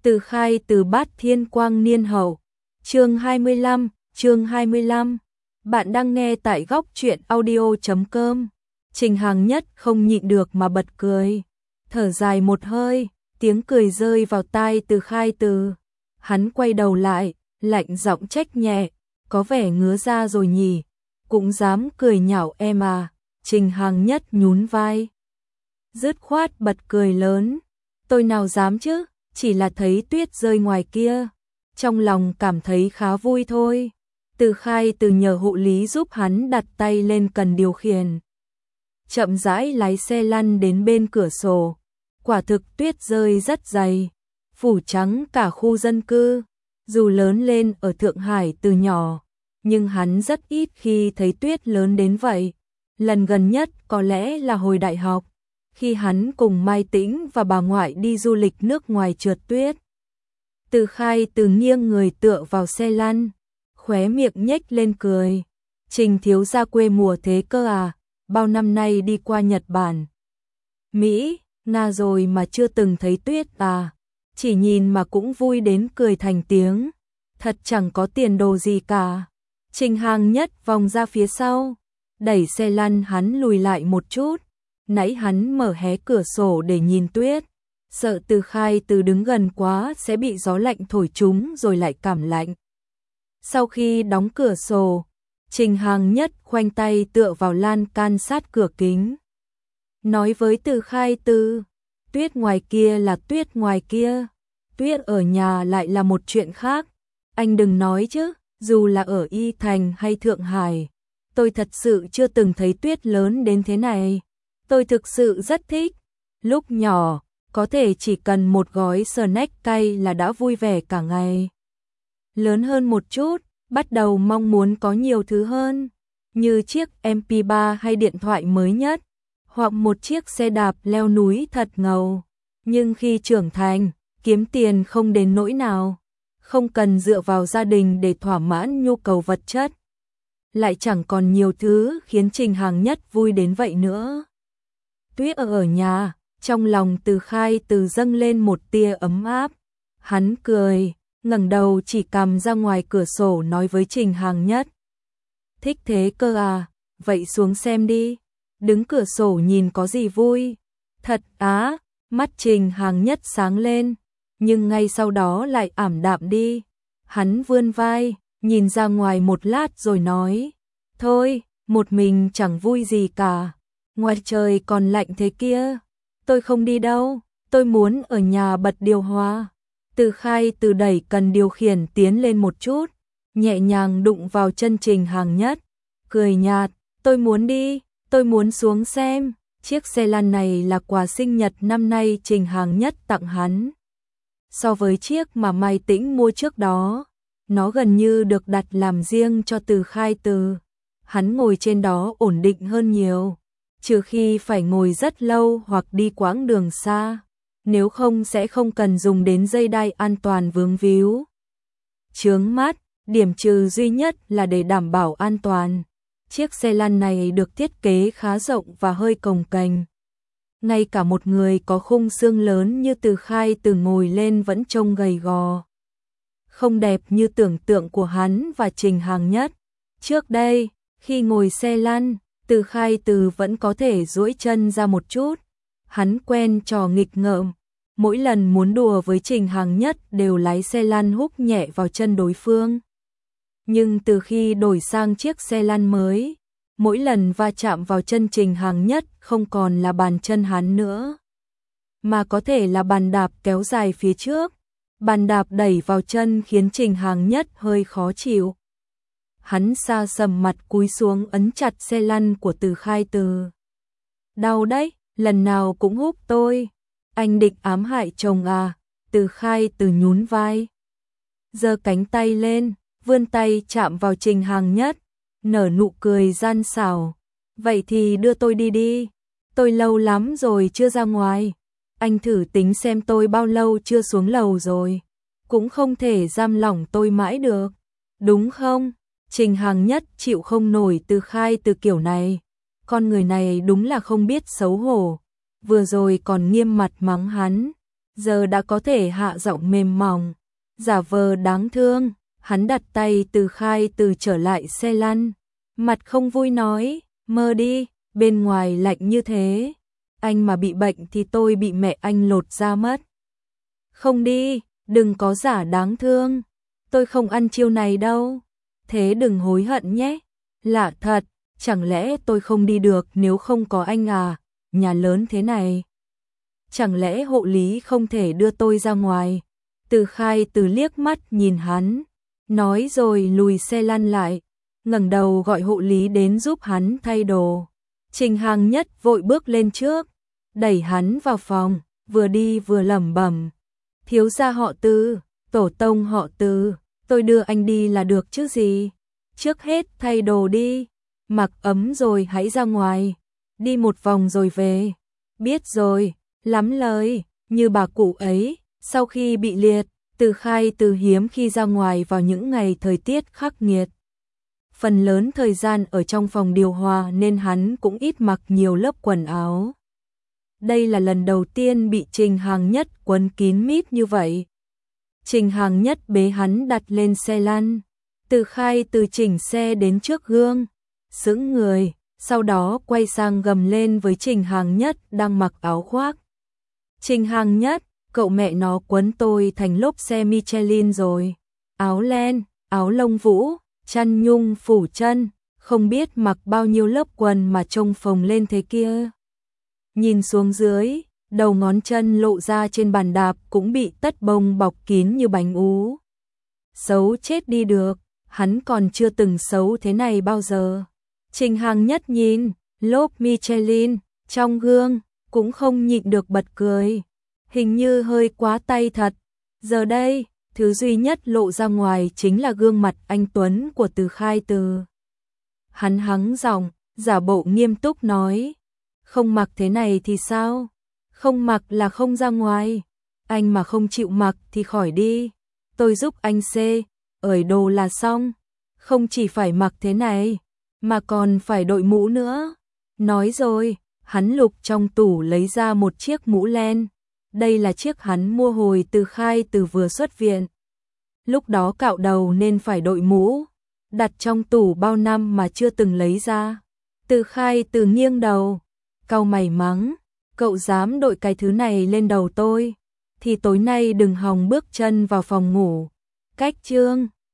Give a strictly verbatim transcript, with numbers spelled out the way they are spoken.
Từ Khai Từ Bát Thiên Quang Niên Hậu. Chương hai mươi lăm, chương hai mươi lăm. Bạn đang nghe tại góc truyện audio chấm com. Trình Hàng Nhất không nhịn được mà bật cười, thở dài một hơi, tiếng cười rơi vào tai Từ Khai Từ. Hắn quay đầu lại, lạnh giọng trách nhẹ, có vẻ ngứa ra rồi nhỉ, cũng dám cười nhạo em à. Trình Hàng Nhất nhún vai, dứt khoát bật cười lớn, tôi nào dám chứ, chỉ là thấy tuyết rơi ngoài kia, trong lòng cảm thấy khá vui thôi. Từ Khai Từ nhờ hộ lý giúp hắn đặt tay lên cần điều khiển, chậm rãi lái xe lăn đến bên cửa sổ. Quả thực tuyết rơi rất dày, phủ trắng cả khu dân cư. Dù lớn lên ở Thượng Hải từ nhỏ, nhưng hắn rất ít khi thấy tuyết lớn đến vậy. Lần gần nhất có lẽ là hồi đại học, khi hắn cùng Mai Tĩnh và bà ngoại đi du lịch nước ngoài trượt tuyết. Từ Khai Từ nghiêng người tựa vào xe lăn, khóe miệng nhếch lên cười. Trình thiếu gia quê mùa thế cơ à, bao năm nay đi qua Nhật Bản, Mỹ, Nga rồi mà chưa từng thấy tuyết à. Chỉ nhìn mà cũng vui đến cười thành tiếng, thật chẳng có tiền đồ gì cả. Trình Hàng Nhất vòng ra phía sau, đẩy xe lăn hắn lùi lại một chút. Nãy hắn mở hé cửa sổ để nhìn tuyết, sợ Từ Khai Từ đứng gần quá sẽ bị gió lạnh thổi trúng rồi lại cảm lạnh. Sau khi đóng cửa sổ, Trình Hàng Nhất khoanh tay tựa vào lan can sát cửa kính, nói với Từ Khai Từ, tuyết ngoài kia là tuyết ngoài kia, tuyết ở nhà lại là một chuyện khác. Anh đừng nói chứ, dù là ở Y Thành hay Thượng Hải, tôi thật sự chưa từng thấy tuyết lớn đến thế này. Tôi thực sự rất thích. Lúc nhỏ, có thể chỉ cần một gói snack cay là đã vui vẻ cả ngày. Lớn hơn một chút, bắt đầu mong muốn có nhiều thứ hơn, như chiếc em pê ba hay điện thoại mới nhất, hoặc một chiếc xe đạp leo núi thật ngầu. Nhưng khi trưởng thành, kiếm tiền không đến nỗi nào, không cần dựa vào gia đình để thỏa mãn nhu cầu vật chất, lại chẳng còn nhiều thứ khiến Trình Hàng Nhất vui đến vậy nữa. Tuyết ở ở nhà, trong lòng Từ Khai Từ dâng lên một tia ấm áp. Hắn cười, ngẩng đầu chỉ cằm ra ngoài cửa sổ nói với Trình Hàng Nhất, thích thế cơ à, vậy xuống xem đi, đứng cửa sổ nhìn có gì vui. Thật á, mắt Trình Hàng Nhất sáng lên, nhưng ngay sau đó lại ảm đạm đi. Hắn vươn vai, nhìn ra ngoài một lát rồi nói, thôi, một mình chẳng vui gì cả, ngoài trời còn lạnh thế kia, tôi không đi đâu, tôi muốn ở nhà bật điều hòa. Từ Khai Từ đẩy cần điều khiển tiến lên một chút, nhẹ nhàng đụng vào chân Trình Hàng Nhất, cười nhạt, tôi muốn đi, tôi muốn xuống xem. Chiếc xe lăn này là quà sinh nhật năm nay Trình Hàng Nhất tặng hắn. So với chiếc mà Mai Tĩnh mua trước đó, nó gần như được đặt làm riêng cho Từ Khai Từ. Hắn ngồi trên đó ổn định hơn nhiều, trừ khi phải ngồi rất lâu hoặc đi quãng đường xa, nếu không sẽ không cần dùng đến dây đai an toàn vướng víu, chướng mắt. Điểm trừ duy nhất là để đảm bảo an toàn, chiếc xe lăn này được thiết kế khá rộng và hơi cồng kềnh. Ngay cả một người có khung xương lớn như Từ Khai Từ ngồi lên vẫn trông gầy gò, không đẹp như tưởng tượng của hắn và Trình Hàng Nhất. Trước đây, khi ngồi xe lăn, Từ Khai Từ vẫn có thể duỗi chân ra một chút. Hắn quen trò nghịch ngợm, mỗi lần muốn đùa với Trình Hàng Nhất đều lái xe lăn húc nhẹ vào chân đối phương. Nhưng từ khi đổi sang chiếc xe lăn mới, mỗi lần va chạm vào chân Trình Hàng Nhất không còn là bàn chân hắn nữa, mà có thể là bàn đạp kéo dài phía trước. Bàn đạp đẩy vào chân khiến Trình Hàng Nhất hơi khó chịu. Hắn xa sầm mặt cúi xuống ấn chặt xe lăn của Từ Khai Từ. Đau đấy, lần nào cũng húc tôi. Anh định ám hại chồng à? Từ Khai Từ nhún vai, giơ cánh tay lên, vươn tay chạm vào Trình Hàng Nhất, nở nụ cười gian xảo. Vậy thì đưa tôi đi đi, tôi lâu lắm rồi chưa ra ngoài. Anh thử tính xem tôi bao lâu chưa xuống lầu rồi, cũng không thể giam lỏng tôi mãi được, đúng không? Trình Hàng Nhất chịu không nổi Từ Khai Từ kiểu này, con người này đúng là không biết xấu hổ, vừa rồi còn nghiêm mặt mắng hắn, giờ đã có thể hạ giọng mềm mỏng, giả vờ đáng thương. Hắn đặt tay Từ Khai Từ trở lại xe lăn, mặt không vui nói, mơ đi, bên ngoài lạnh như thế, anh mà bị bệnh thì tôi bị mẹ anh lột da mất. Không đi, đừng có giả đáng thương, tôi không ăn chiêu này đâu, thế đừng hối hận nhé. Lạ thật, chẳng lẽ tôi không đi được nếu không có anh à, nhà lớn thế này. Chẳng lẽ hộ lý không thể đưa tôi ra ngoài? Từ Khai Từ liếc mắt nhìn hắn, nói rồi lùi xe lăn lại, ngẩng đầu gọi hộ lý đến giúp hắn thay đồ. Trình Hàng Nhất vội bước lên trước, đẩy hắn vào phòng, vừa đi vừa lẩm bẩm, thiếu gia họ Từ, tổ tông họ Từ, tôi đưa anh đi là được chứ gì. Trước hết thay đồ đi, mặc ấm rồi hãy ra ngoài, đi một vòng rồi về. Biết rồi, lắm lời, như bà cụ ấy, sau khi bị liệt, Từ Khai Từ hiếm khi ra ngoài vào những ngày thời tiết khắc nghiệt. Phần lớn thời gian ở trong phòng điều hòa nên hắn cũng ít mặc nhiều lớp quần áo. Đây là lần đầu tiên bị Trình Hàng Nhất quấn kín mít như vậy. Trình Hàng Nhất bế hắn đặt lên xe lăn, Từ Khai Từ chỉnh xe đến trước gương, sững người, sau đó quay sang gầm lên với Trình Hàng Nhất đang mặc áo khoác. Trình Hàng Nhất, cậu mẹ nó quấn tôi thành lốp xe Michelin rồi. Áo len, áo lông vũ, chăn nhung phủ chân, không biết mặc bao nhiêu lớp quần mà trông phồng lên thế kia. Nhìn xuống dưới, đầu ngón chân lộ ra trên bàn đạp cũng bị tất bông bọc kín như bánh ú. Xấu chết đi được, hắn còn chưa từng xấu thế này bao giờ. Trình Hàng Nhất nhìn lốp Michelin trong gương, cũng không nhịn được bật cười. Hình như hơi quá tay thật. Giờ đây, thứ duy nhất lộ ra ngoài chính là gương mặt anh tuấn của Từ Khai Từ. Hắn hắng giọng, giả bộ nghiêm túc nói, không mặc thế này thì sao? Không mặc là không ra ngoài. Anh mà không chịu mặc thì khỏi đi. Tôi giúp anh xê, ởi đồ là xong. Không chỉ phải mặc thế này, mà còn phải đội mũ nữa. Nói rồi, hắn lục trong tủ lấy ra một chiếc mũ len. Đây là chiếc hắn mua hồi Từ Khai Từ vừa xuất viện. Lúc đó cạo đầu nên phải đội mũ, đặt trong tủ bao năm mà chưa từng lấy ra. Từ Khai Từ nghiêng đầu, cau mày mắng, cậu dám đội cái thứ này lên đầu tôi, thì tối nay đừng hòng bước chân vào phòng ngủ. Cách chương